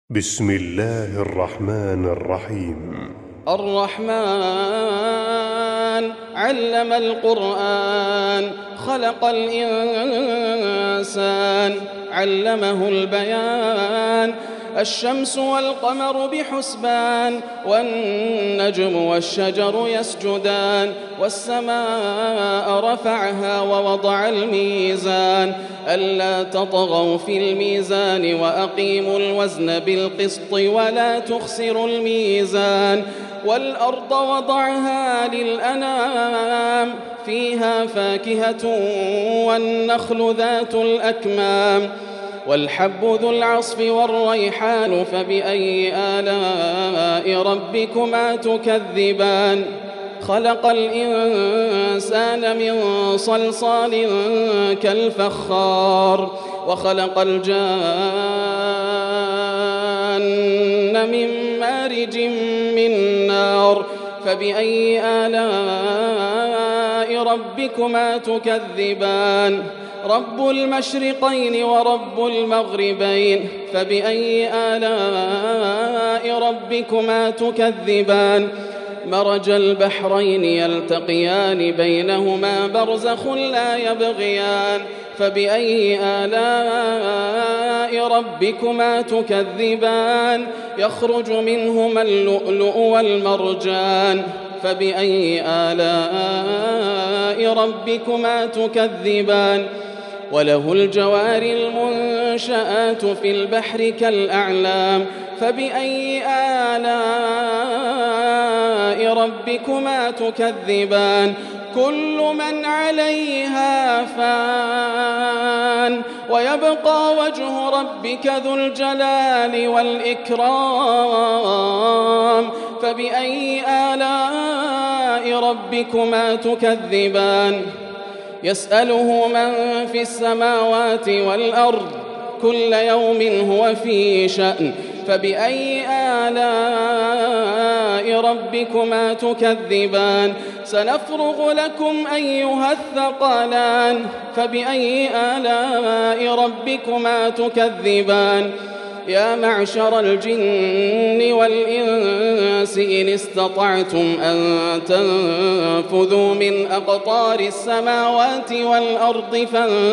بسم الله الرحمن الرحيم. الرحمن علم القرآن خلق الإنسان علمه البيان الشمس والقمر بحسبان والنجم والشجر يسجدان والسماء رفعها ووضع الميزان ألا تطغوا في الميزان وأقيموا الوزن بالقسط ولا تخسروا الميزان والأرض وضعها للأنام فيها فاكهة والنخل ذات الأكمام والحب ذو العصف والريحان فبأي آلاء ربكما تكذبان خلق الإنسان من صلصال كالفخار وخلق الجان من مارج من نار فبأي آلاء ربكما تكذبان رب المشرقين ورب المغربين فبأي آلاء ربكما تكذبان مرج البحرين يلتقيان بينهما برزخ لا يبغيان فبأي آلاء ربكما تكذبان يخرج منهما اللؤلؤ والمرجان فبأي آلاء ربكما تكذبان وله الجوار المنشآت في البحر كالأعلام فبأي آلاء ربكما تكذبان كل من عليها فان ويبقى وجه ربك ذو الجلال والإكرام فبأي آلاء ربكما تكذبان يسأله من في السماوات والأرض كل يوم هو في شأن فبأي آلاء ربكما تكذبان سنفرغ لكم أيها الثقلان فبأي آلاء ربكما تكذبان يا معشر الجن والإنس إن استطعتم أن تنفذوا من أقطار السماوات والأرض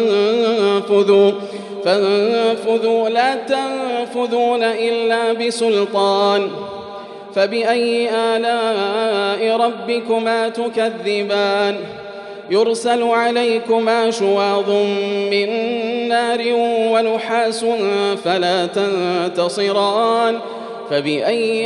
فانفذوا لا تنفذون إلا بسلطان فبأي آلاء ربكما تكذبان يرسل عليكما شواظ من نار ونحاس فلا تنتصران فبأي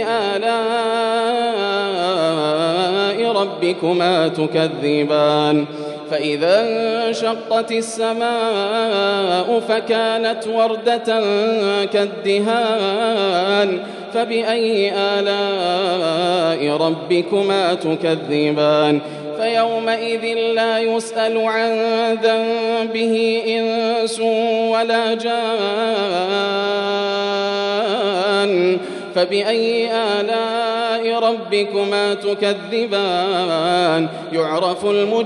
آلاء ربكما تكذبان فإذا انشقت السماء فكانت وردة كالدهان فبأي آلاء ربكما تكذبان فيومئذ لا يسأل عن ذنبه إنس ولا جان فبأي آلاء ربكما تكذبان يعرف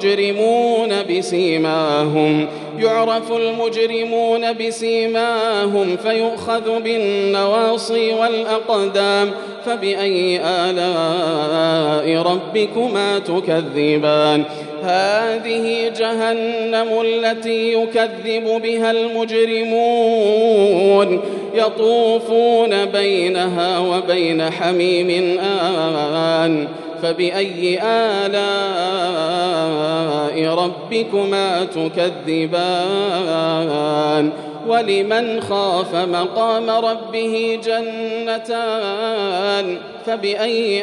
المجرمون بسيماهم فيؤخذ بالنواصي والأقدام فبأي آلاء ربكما تكذبان هذه جهنم التي يكذب بها المجرمون يطوفون بينها وبين حميم آن فبأي آلاء ربكما تكذبان ولمن خاف مقام ربه جنتان فبأي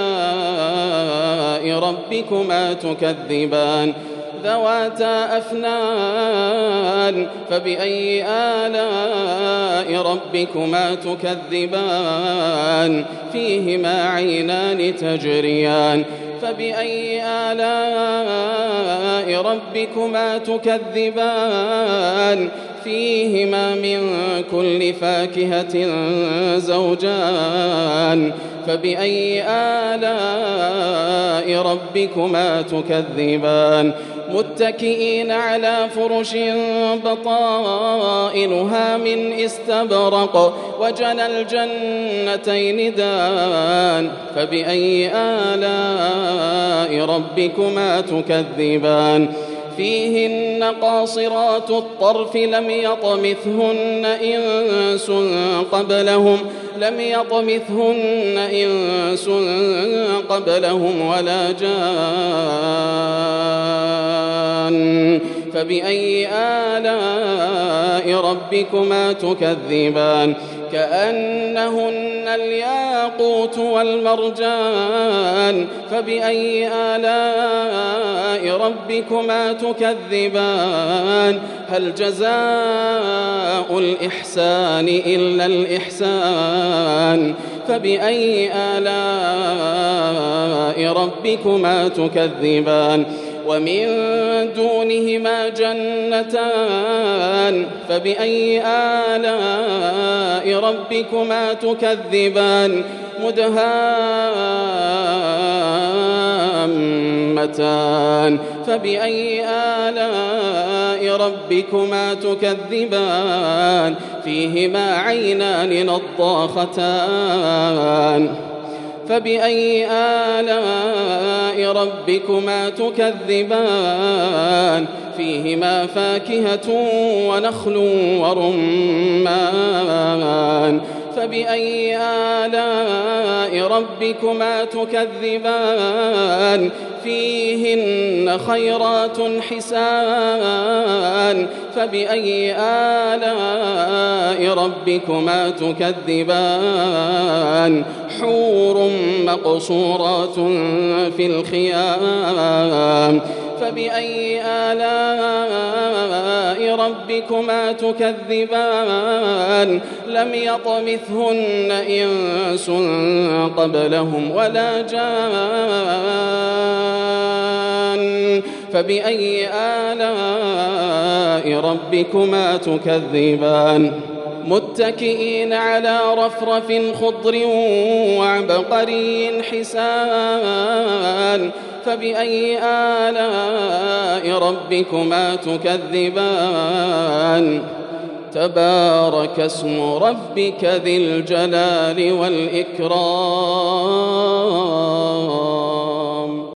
آلاء ربكما تكذبان ذواتا أفنان فبأي آلاء ربكما تكذبان فيهما عينان تجريان فبأي آلاء ربكما تكذبان فيهما من كل فاكهة زوجان فبأي آلاء ربكما تكذبان متكئين على فرش بطائنها من استبرق وجنى الجنتين دان فبأي آلاء ربكما تكذبان فيهن قاصرات الطرف لم يطمثهن إنس قبلهم ولا جان فبأي آلاء ربكما تكذبان كأنهن الياقوت والمرجان فبأي آلاء ربكما تكذبان هل جزاء الإحسان إلا الإحسان فبأي آلاء ربكما تكذبان ومن دونهما جنتان فبأي آلاء ربكما تكذبان مدهامتان فبأي آلاء ربكما تكذبان فيهما عينان نضاختان فبأي آلاء ربكما تكذبان فيهما فاكهة ونخل ورمان فبأي آلاء ربكما تكذبان فيهن خيرات حسان فبأي آلاء ربكما تكذبان حور مقصورات في الخيام فبأي آلاء ربكما تكذبان لم يطمثهن إنس قبلهم ولا جان فبأي آلاء ربكما تكذبان متكئين على رفرف خضر وعبقري حسان فبأي آلاء ربكما تكذبان تبارك اسم ربك ذي الجلال والإكرام